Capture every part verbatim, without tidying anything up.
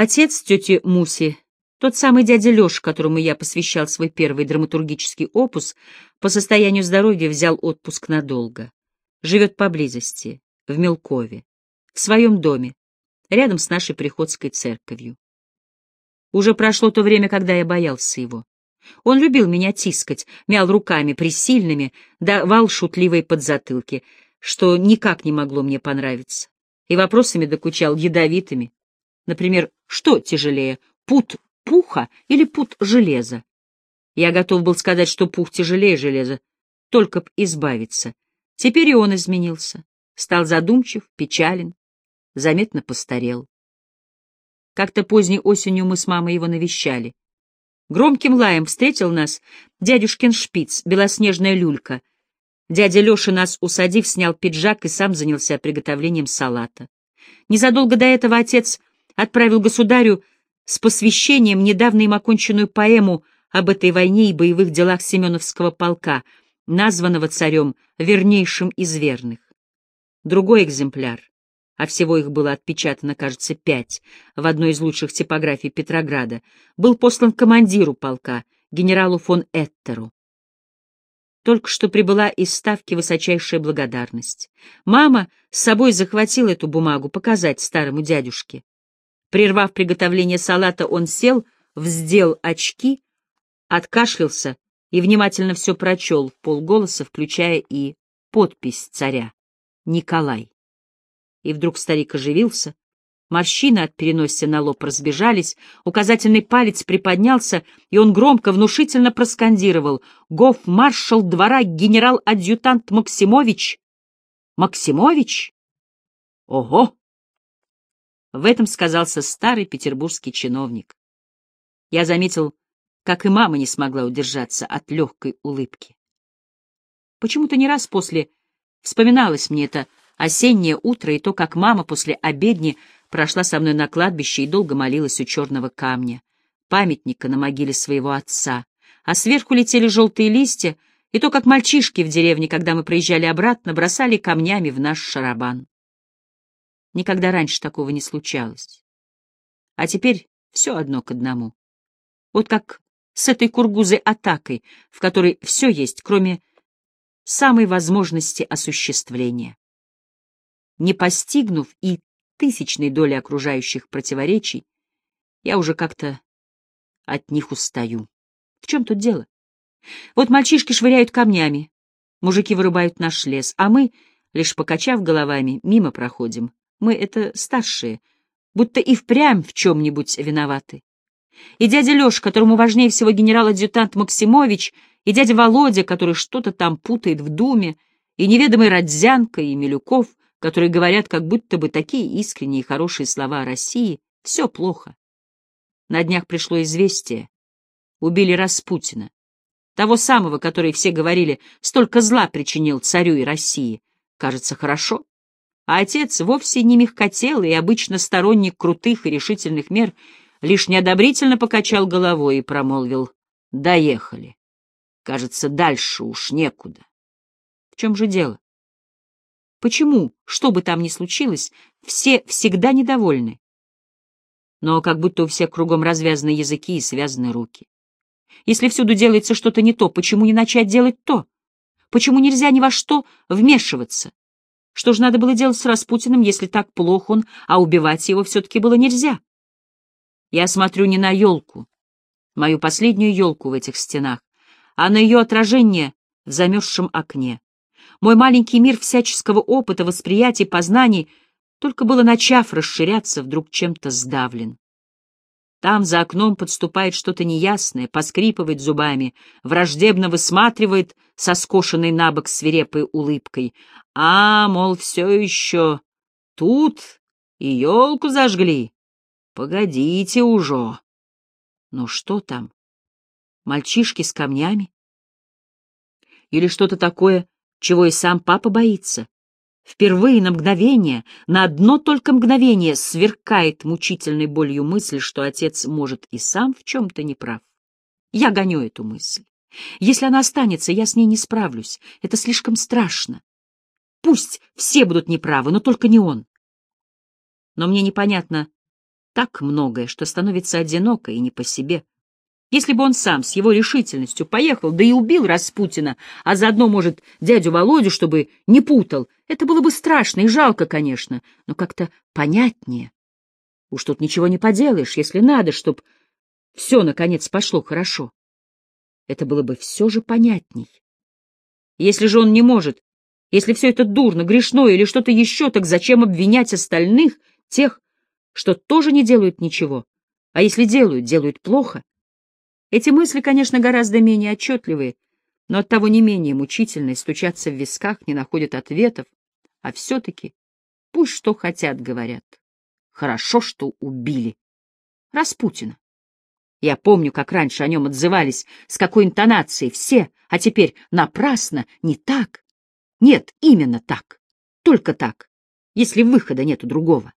Отец тети Муси, тот самый дядя Леша, которому я посвящал свой первый драматургический опус, по состоянию здоровья взял отпуск надолго. Живет поблизости, в Мелкове, в своем доме, рядом с нашей приходской церковью. Уже прошло то время, когда я боялся его. Он любил меня тискать, мял руками присильными, давал шутливые подзатылки, что никак не могло мне понравиться, и вопросами докучал ядовитыми. Например, что тяжелее, пуд пуха или пуд железа? Я готов был сказать, что пух тяжелее железа, только б избавиться. Теперь и он изменился, стал задумчив, печален, заметно постарел. Как-то поздней осенью мы с мамой его навещали. Громким лаем встретил нас дядюшкин шпиц, белоснежная люлька. Дядя Леша, нас усадив, снял пиджак и сам занялся приготовлением салата. Незадолго до этого отец отправил государю с посвящением недавно им оконченную поэму об этой войне и боевых делах Семеновского полка, названного царем вернейшим из верных. Другой экземпляр, а всего их было отпечатано, кажется, пять, в одной из лучших типографий Петрограда, был послан командиру полка, генералу фон Эттеру. Только что прибыла из Ставки высочайшая благодарность. Мама с собой захватила эту бумагу показать старому дядюшке. Прервав приготовление салата, он сел, вздел очки, откашлялся и внимательно все прочел в полголоса, включая и подпись царя — Николай. И вдруг старик оживился, морщины от переносия на лоб разбежались, указательный палец приподнялся, и он громко, внушительно проскандировал: «Гоф-маршал двора генерал-адъютант Максимович!» «Максимович? Ого!» В этом сказался старый петербургский чиновник. Я заметил, как и мама не смогла удержаться от легкой улыбки. Почему-то не раз после вспоминалось мне это осеннее утро и то, как мама после обедни прошла со мной на кладбище и долго молилась у черного камня, памятника на могиле своего отца, а сверху летели желтые листья, и то, как мальчишки в деревне, когда мы проезжали обратно, бросали камнями в наш шарабан. Никогда раньше такого не случалось. А теперь все одно к одному. Вот как с этой кургузой-атакой, в которой все есть, кроме самой возможности осуществления. Не постигнув и тысячной доли окружающих противоречий, я уже как-то от них устаю. В чем тут дело? Вот мальчишки швыряют камнями, мужики вырубают наш лес, а мы, лишь покачав головами, мимо проходим. Мы — это старшие, будто и впрямь в чем-нибудь виноваты. И дядя Леша, которому важнее всего генерал-адъютант Максимович, и дядя Володя, который что-то там путает в думе, и неведомый Родзянко, и Милюков, которые говорят как будто бы такие искренние и хорошие слова о России, все плохо. На днях пришло известие. Убили Распутина, того самого, который, все говорили, столько зла причинил царю и России. Кажется, хорошо. А отец вовсе не мягкотелый и обычно сторонник крутых и решительных мер, лишь неодобрительно покачал головой и промолвил: «Доехали. Кажется, дальше уж некуда». В чем же дело? Почему, что бы там ни случилось, все всегда недовольны? Но как будто у всех кругом развязаны языки и связаны руки. Если всюду делается что-то не то, почему не начать делать то? Почему нельзя ни во что вмешиваться? Что же надо было делать с Распутиным, если так плох он, а убивать его все-таки было нельзя? Я смотрю не на елку, мою последнюю елку в этих стенах, а на ее отражение в замерзшем окне. Мой маленький мир всяческого опыта, восприятий, познаний, только было начав расширяться, вдруг чем-то сдавлен. Там за окном подступает что-то неясное, поскрипывает зубами, враждебно высматривает со скошенной набок свирепой улыбкой. А, мол, все еще тут и елку зажгли. Погодите уже. Ну что там? Мальчишки с камнями? Или что-то такое, чего и сам папа боится? Впервые на мгновение, на одно только мгновение сверкает мучительной болью мысль, что отец может и сам в чем-то не прав. Я гоню эту мысль. Если она останется, я с ней не справлюсь. Это слишком страшно. Пусть все будут неправы, но только не он. Но мне непонятно, так многое, что становится одиноко и не по себе. Если бы он сам с его решительностью поехал, да и убил Распутина, а заодно, может, дядю Володю, чтобы не путал, это было бы страшно и жалко, конечно, но как-то понятнее. Уж тут ничего не поделаешь, если надо, чтоб все, наконец, пошло хорошо. Это было бы все же понятней. Если же он не может, если все это дурно, грешно или что-то еще, так зачем обвинять остальных, тех, что тоже не делают ничего, а если делают, делают плохо? Эти мысли, конечно, гораздо менее отчетливые, но оттого не менее мучительные, стучатся в висках, не находят ответов, а все-таки пусть что хотят, говорят. Хорошо, что убили Распутина. Я помню, как раньше о нем отзывались, с какой интонацией все, а теперь напрасно, не так. Нет, именно так, только так, если выхода нету другого.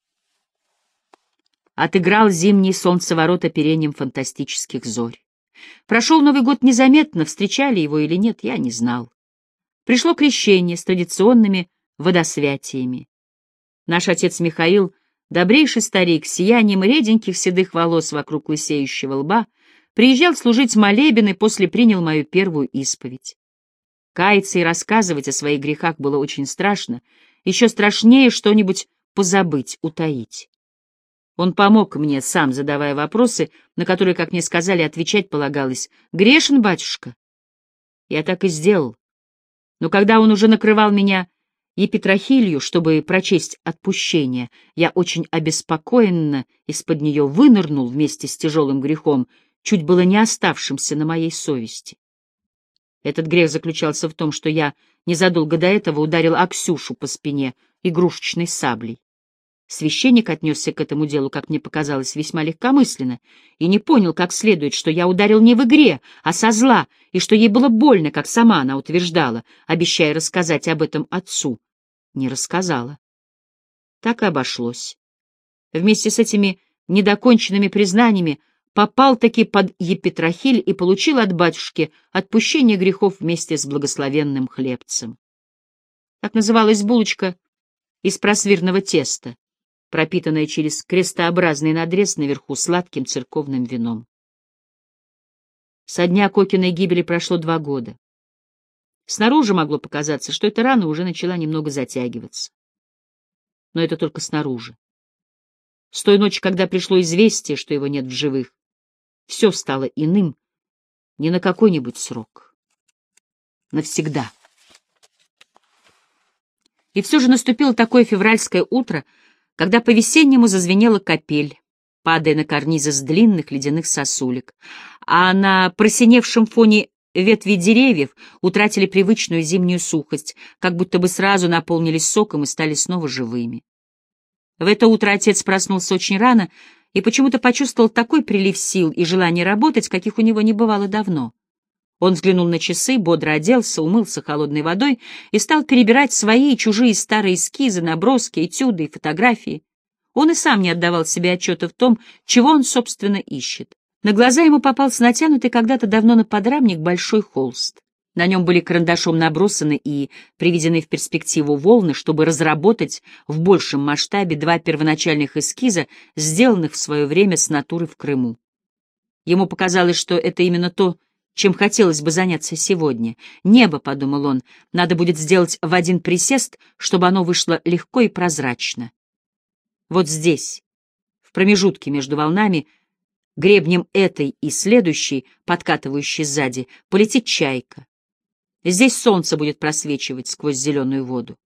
Отыграл зимний солнцеворот оперением фантастических зорь. Прошел Новый год незаметно, встречали его или нет, я не знал. Пришло крещение с традиционными водосвятиями. Наш отец Михаил, добрейший старик, с сиянием реденьких седых волос вокруг лысеющего лба, приезжал служить молебен и после принял мою первую исповедь. Каяться и рассказывать о своих грехах было очень страшно, еще страшнее что-нибудь позабыть, утаить. Он помог мне, сам задавая вопросы, на которые, как мне сказали, отвечать полагалось. «Грешен, батюшка?» Я так и сделал. Но когда он уже накрывал меня епитрахилью, чтобы прочесть отпущение, я очень обеспокоенно из-под нее вынырнул вместе с тяжелым грехом, чуть было не оставшимся на моей совести. Этот грех заключался в том, что я незадолго до этого ударил Аксюшу по спине игрушечной саблей. Священник отнесся к этому делу, как мне показалось, весьма легкомысленно, и не понял как следует, что я ударил не в игре, а со зла, и что ей было больно, как сама она утверждала, обещая рассказать об этом отцу. Не рассказала. Так и обошлось. Вместе с этими недоконченными признаниями попал-таки под епитрахиль и получил от батюшки отпущение грехов вместе с благословенным хлебцем. Так называлась булочка из просвирного теста, пропитанная через крестообразный надрез наверху сладким церковным вином. Со дня Кокиной гибели прошло два года. Снаружи могло показаться, что эта рана уже начала немного затягиваться. Но это только снаружи. С той ночи, когда пришло известие, что его нет в живых, все стало иным, не на какой-нибудь срок. Навсегда. И все же наступило такое февральское утро, когда по-весеннему зазвенела капель, падая на карнизы с длинных ледяных сосулек, а на просиневшем фоне ветви деревьев утратили привычную зимнюю сухость, как будто бы сразу наполнились соком и стали снова живыми. В это утро отец проснулся очень рано и почему-то почувствовал такой прилив сил и желание работать, каких у него не бывало давно. Он взглянул на часы, бодро оделся, умылся холодной водой и стал перебирать свои и чужие старые эскизы, наброски, этюды и фотографии. Он и сам не отдавал себе отчета в том, чего он, собственно, ищет. На глаза ему попался натянутый когда-то давно на подрамник большой холст. На нем были карандашом набросаны и приведены в перспективу волны, чтобы разработать в большем масштабе два первоначальных эскиза, сделанных в свое время с натуры в Крыму. Ему показалось, что это именно то, чем хотелось бы заняться сегодня. Небо, — подумал он, — надо будет сделать в один присест, чтобы оно вышло легко и прозрачно. Вот здесь, в промежутке между волнами, гребнем этой и следующей, подкатывающей сзади, полетит чайка. Здесь солнце будет просвечивать сквозь зеленую воду.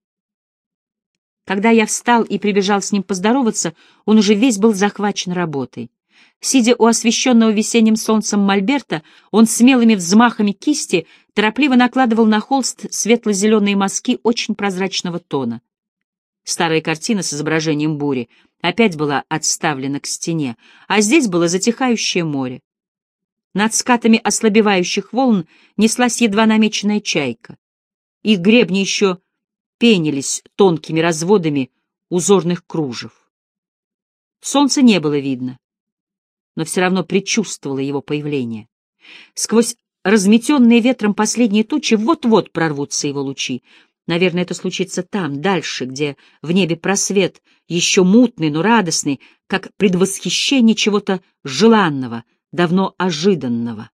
Когда я встал и прибежал с ним поздороваться, он уже весь был захвачен работой. Сидя у освещенного весенним солнцем мольберта, он смелыми взмахами кисти торопливо накладывал на холст светло-зеленые мазки очень прозрачного тона. Старая картина с изображением бури опять была отставлена к стене, а здесь было затихающее море. Над скатами ослабевающих волн неслась едва намеченная чайка. Их гребни еще пенились тонкими разводами узорных кружев. Солнца не было видно, но все равно предчувствовало его появление. Сквозь разметенные ветром последние тучи вот-вот прорвутся его лучи. Наверное, это случится там, дальше, где в небе просвет, еще мутный, но радостный, как предвосхищение чего-то желанного, давно ожиданного.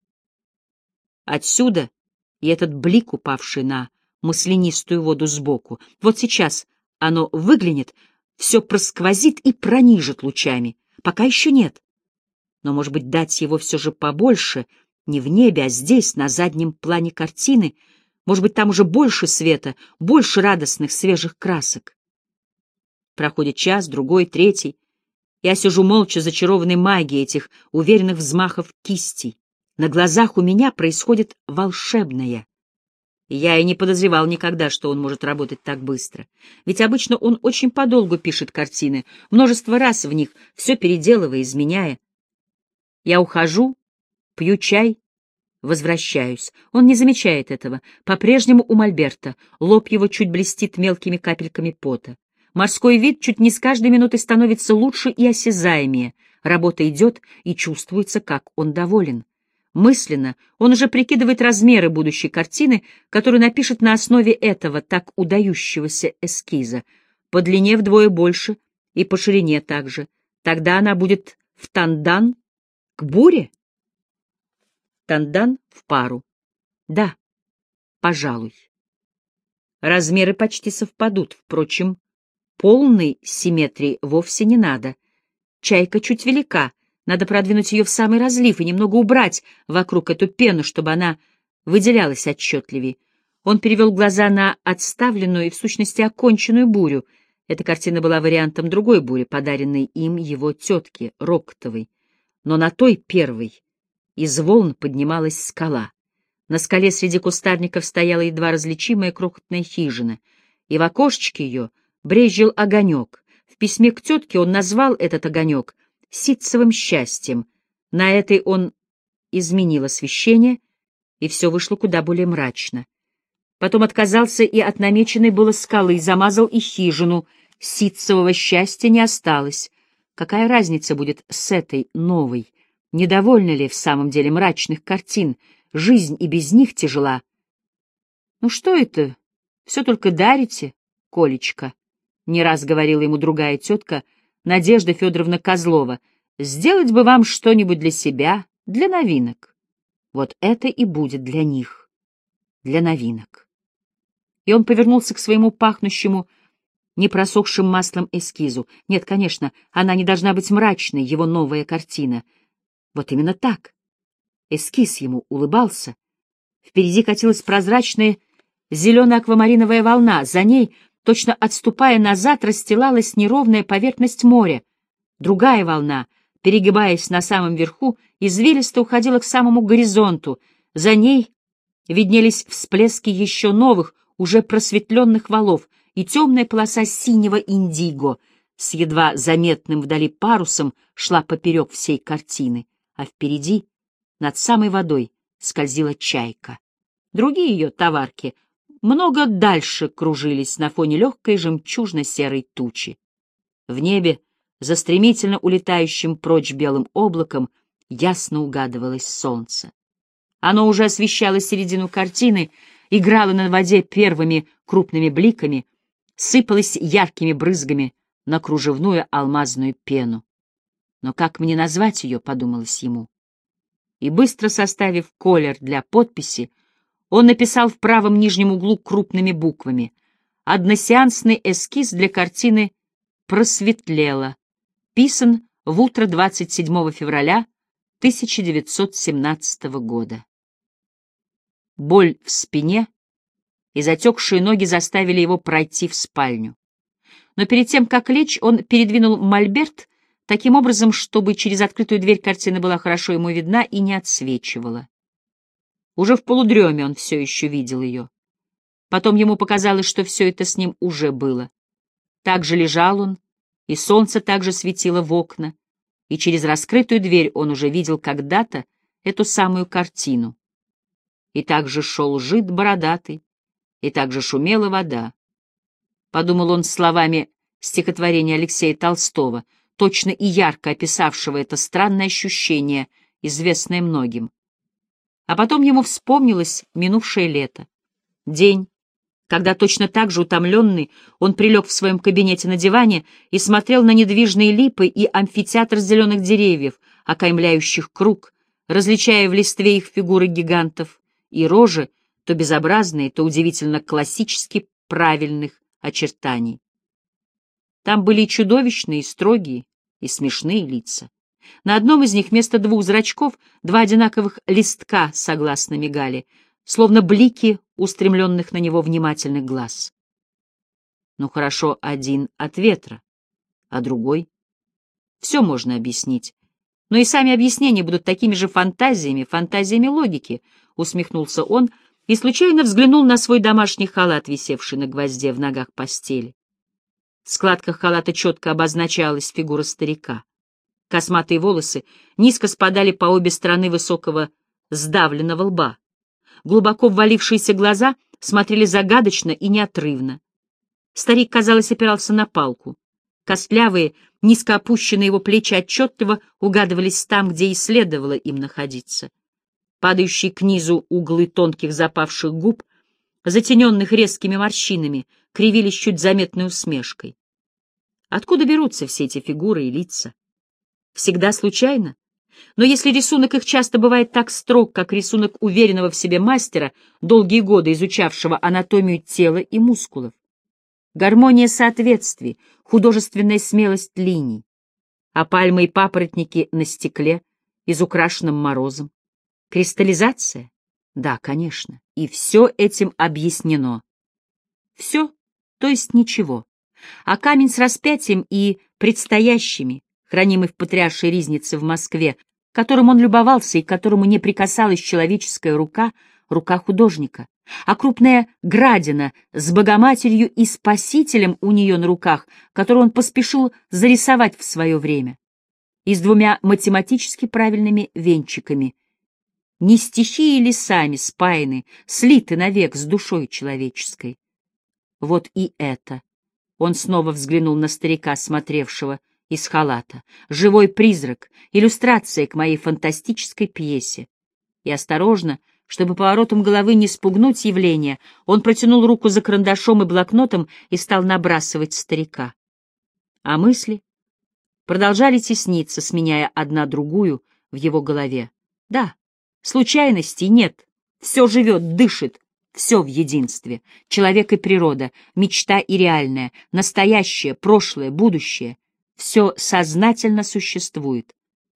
Отсюда и этот блик, упавший на маслянистую воду сбоку. Вот сейчас оно выглянет, все просквозит и пронижит лучами. Пока еще нет. Но, может быть, дать его все же побольше, не в небе, а здесь, на заднем плане картины. Может быть, там уже больше света, больше радостных, свежих красок. Проходит час, другой, третий. Я сижу молча, зачарованный магией этих уверенных взмахов кистей. На глазах у меня происходит волшебное. Я и не подозревал никогда, что он может работать так быстро. Ведь обычно он очень подолгу пишет картины, множество раз в них, все переделывая, изменяя. Я ухожу, пью чай, возвращаюсь. Он не замечает этого. По-прежнему у мольберта. Лоб его чуть блестит мелкими капельками пота. Морской вид чуть не с каждой минутой становится лучше и осязаемее. Работа идет, и чувствуется, как он доволен. Мысленно он уже прикидывает размеры будущей картины, которую напишет на основе этого так удающегося эскиза. По длине вдвое больше и по ширине также. Тогда она будет в тандан к буре? Тандан в пару. Да, пожалуй. Размеры почти совпадут, впрочем, полной симметрии вовсе не надо. Чайка чуть велика. Надо продвинуть ее в самый разлив и немного убрать вокруг эту пену, чтобы она выделялась отчетливее. Он перевел глаза на отставленную и, в сущности, оконченную бурю. Эта картина была вариантом другой бури, подаренной им его тетке, Роктовой. Но на той первой из волн поднималась скала. На скале среди кустарников стояла едва различимая крохотная хижина, и в окошечке ее брезжил огонек. В письме к тетке он назвал этот огонек ситцевым счастьем. На этой он изменил освещение, и все вышло куда более мрачно. Потом отказался и от намеченной было скалы, замазал и хижину. Ситцевого счастья не осталось. Какая разница будет с этой новой? Недовольна ли в самом деле мрачных картин? Жизнь и без них тяжела. «Ну что это? Все только дарите, Колечка», — не раз говорила ему другая тетка, Надежда Федоровна Козлова. «Сделать бы вам что-нибудь для себя, для новинок». Вот это и будет для них, для новинок. И он повернулся к своему пахнущему, непросохшим маслом эскизу. Нет, конечно, она не должна быть мрачной, его новая картина. Вот именно так. Эскиз ему улыбался. Впереди катилась прозрачная зелено-аквамариновая волна. За ней, точно отступая назад, расстилалась неровная поверхность моря. Другая волна, перегибаясь на самом верху, извилисто уходила к самому горизонту. За ней виднелись всплески еще новых, уже просветленных валов и темная полоса синего индиго с едва заметным вдали парусом шла поперек всей картины, а впереди, над самой водой, скользила чайка. Другие ее товарки много дальше кружились на фоне легкой жемчужно-серой тучи. В небе, за стремительно улетающим прочь белым облаком, ясно угадывалось солнце. Оно уже освещало середину картины, играло на воде первыми крупными бликами, сыпалось яркими брызгами на кружевную алмазную пену. Но как мне назвать ее, подумалось ему. И быстро составив колер для подписи, он написал в правом нижнем углу крупными буквами: «Односеансный эскиз для картины «Просветлело», писан в утро двадцать седьмого февраля тысяча девятьсот семнадцатого года». Боль в спине и затекшие ноги заставили его пройти в спальню. Но перед тем, как лечь, он передвинул мольберт таким образом, чтобы через открытую дверь картина была хорошо ему видна и не отсвечивала. Уже в полудреме он все еще видел ее. Потом ему показалось, что все это с ним уже было. Так же лежал он, и солнце также светило в окна, и через раскрытую дверь он уже видел когда-то эту самую картину. И также шел жид бородатый, и также шумела вода. Подумал он словами стихотворения Алексея Толстого, точно и ярко описавшего это странное ощущение, известное многим. А потом ему вспомнилось минувшее лето. День, когда точно так же утомленный он прилег в своем кабинете на диване и смотрел на недвижные липы и амфитеатр зеленых деревьев, окаймляющих круг, различая в листве их фигуры гигантов и рожи, то безобразные, то удивительно классически правильных очертаний. Там были и чудовищные, и строгие, и смешные лица. На одном из них вместо двух зрачков два одинаковых листка согласно мигали, словно блики устремленных на него внимательных глаз. Ну хорошо, один от ветра, а другой. Все можно объяснить. Но и сами объяснения будут такими же фантазиями, фантазиями логики, — усмехнулся он и случайно взглянул на свой домашний халат, висевший на гвозде в ногах постели. В складках халата четко обозначалась фигура старика. Косматые волосы низко спадали по обе стороны высокого сдавленного лба. Глубоко ввалившиеся глаза смотрели загадочно и неотрывно. Старик, казалось, опирался на палку. Костлявые, низко опущенные его плечи отчетливо угадывались там, где и следовало им находиться. Падающие к низу углы тонких запавших губ, затененных резкими морщинами, кривились чуть заметной усмешкой. Откуда берутся все эти фигуры и лица? Всегда случайно? Но если рисунок их часто бывает так строг, как рисунок уверенного в себе мастера, долгие годы изучавшего анатомию тела и мускулов. Гармония соответствий, художественная смелость линий, а пальмы и папоротники на стекле, изукрашенном морозом. Кристаллизация? Да, конечно. И все этим объяснено. Все, то есть ничего. А камень с распятием и предстоящими, хранимый в патриаршей ризнице в Москве, которым он любовался и к которому не прикасалась человеческая рука, рука художника, а крупная градина с Богоматерью и Спасителем у нее на руках, которую он поспешил зарисовать в свое время, и с двумя математически правильными венчиками, не стихии ли сами спаяны, слиты навек с душой человеческой. Вот и это. Он снова взглянул на старика, смотревшего из халата. Живой призрак, иллюстрация к моей фантастической пьесе. И осторожно, чтобы поворотом головы не спугнуть явление, он протянул руку за карандашом и блокнотом и стал набрасывать старика. А мысли продолжали тесниться, сменяя одна другую в его голове. Да, случайностей нет, все живет, дышит, все в единстве. Человек и природа, мечта и реальное, настоящее, прошлое, будущее. Все сознательно существует.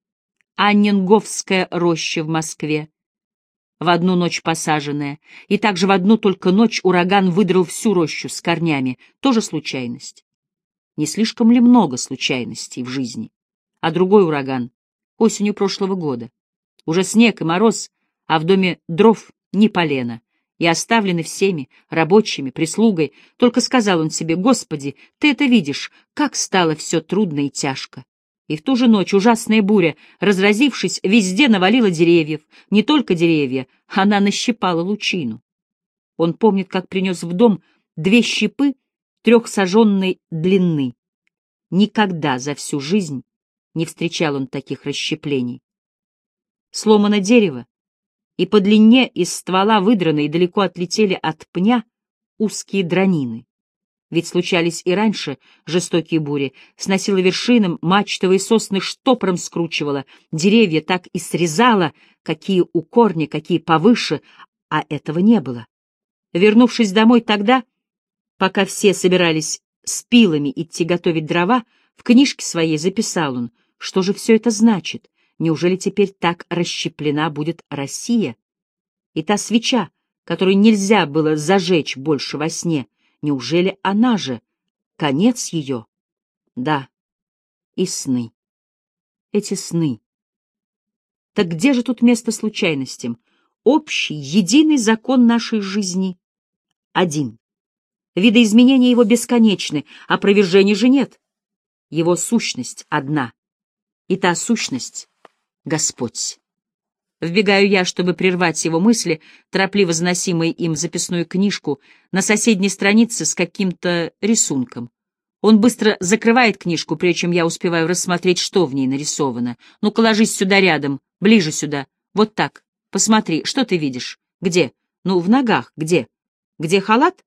Анненговская роща в Москве, в одну ночь посаженная, и также в одну только ночь ураган выдрал всю рощу с корнями, тоже случайность. Не слишком ли много случайностей в жизни? А другой ураган осенью прошлого года. Уже снег и мороз, а в доме дров ни полена. И оставлены всеми, рабочими, прислугой, только сказал он себе: «Господи, ты это видишь, как стало все трудно и тяжко». И в ту же ночь ужасная буря, разразившись, везде навалила деревьев, не только деревья, она нащипала лучину. Он помнит, как принес в дом две щепы трехсаженной длины. Никогда за всю жизнь не встречал он таких расщеплений. Сломано дерево, и по длине из ствола выдраны и далеко отлетели от пня узкие дранины. Ведь случались и раньше жестокие бури, сносило вершинам, мачтовые сосны штопором скручивало, деревья так и срезало, какие у корня, какие повыше, а этого не было. Вернувшись домой тогда, пока все собирались с пилами идти готовить дрова, в книжке своей записал он, что же все это значит. Неужели теперь так расщеплена будет Россия? И та свеча, которую нельзя было зажечь больше во сне, неужели она же конец ее? Да, и сны. Эти сны. Так где же тут место случайностям? Общий, единый закон нашей жизни один. Видоизменения его бесконечны, опровержений же нет. Его сущность одна. И та сущность — Господь. Вбегаю я, чтобы прервать его мысли, торопливо заносимые им в записную книжку, на соседней странице с каким-то рисунком. Он быстро закрывает книжку, прежде чем я успеваю рассмотреть, что в ней нарисовано. Ну-ка, ложись сюда рядом, ближе сюда. Вот так. Посмотри, что ты видишь? Где? Ну, в ногах. Где? Где халат?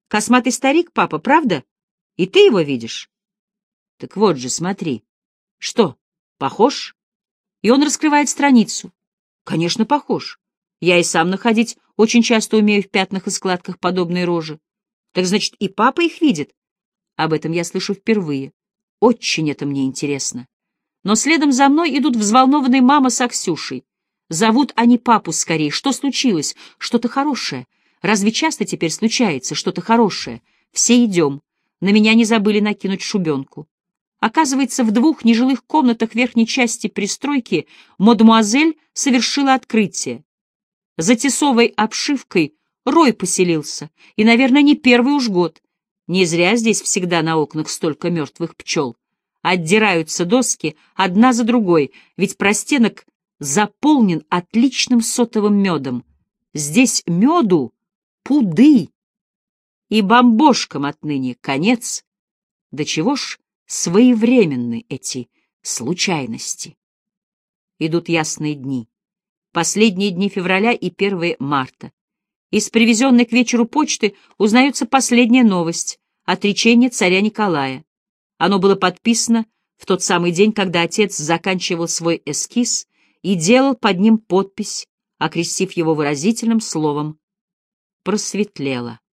Косматый старик, папа, правда? И ты его видишь? Так вот же, смотри. Что, похож? И он раскрывает страницу. Конечно, похож. Я и сам находить очень часто умею в пятнах и складках подобные рожи. Так значит, и папа их видит? Об этом я слышу впервые. Очень это мне интересно. Но следом за мной идут взволнованные мама с Аксюшей. Зовут они папу скорее. Что случилось? Что-то хорошее. Разве часто теперь случается что-то хорошее? Все идем. На меня не забыли накинуть шубенку. Оказывается, в двух нежилых комнатах верхней части пристройки мадемуазель совершила открытие. За тесовой обшивкой рой поселился, и, наверное, не первый уж год. Не зря здесь всегда на окнах столько мертвых пчел. Отдираются доски одна за другой, ведь простенок заполнен отличным сотовым медом. Здесь меду пуды, и бомбошкам отныне конец. До чего ж своевременны эти случайности. Идут ясные дни. Последние дни февраля и первые марта. Из привезенной к вечеру почты узнается последняя новость — отречение царя Николая. Оно было подписано в тот самый день, когда отец заканчивал свой эскиз и делал под ним подпись, окрестив его выразительным словом «просветлело».